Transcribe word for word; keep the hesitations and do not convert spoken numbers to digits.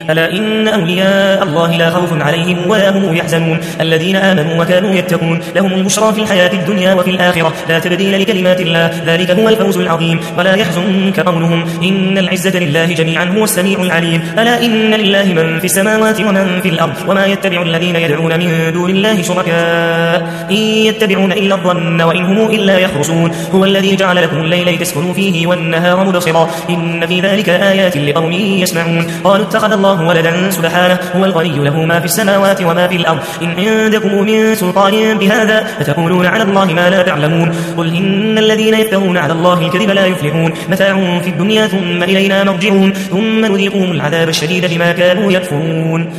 ألا إن أولياء الله لا خوف عليهم ولا هم يحزنون الذين آمنوا وكانوا يتقون لهم البشرى في الحياة الدنيا وفي الآخرة لا تبديل لكلمات الله ذلك هو الفوز العظيم ولا يحزنك قولهم إن العزة لله جميعا هو السميع العليم ألا إن لله من في السماوات ومن في الأرض وما يتبع الذين يدعون من دون الله شركاء إن يتبعون إلا الظن وإن هم إلا يخرصون هو الذي جعل لكم الليل لتسكنوا فيه والنهار مبصرا إن في ذلك آيات لقوم يسمعون قالوا اتخذ الله ولدا سبحانه هو الغني له ما في السماوات وما في الأرض إن عندكم من سلطان بهذا فتقولون على الله ما لا تعلمون قل إن الذين يفترون على الله الكذب لا يفلحون متاع في الدنيا ثم إلينا مرجعون ثم نذيقهم العذاب الشديد بما كانوا يكفرون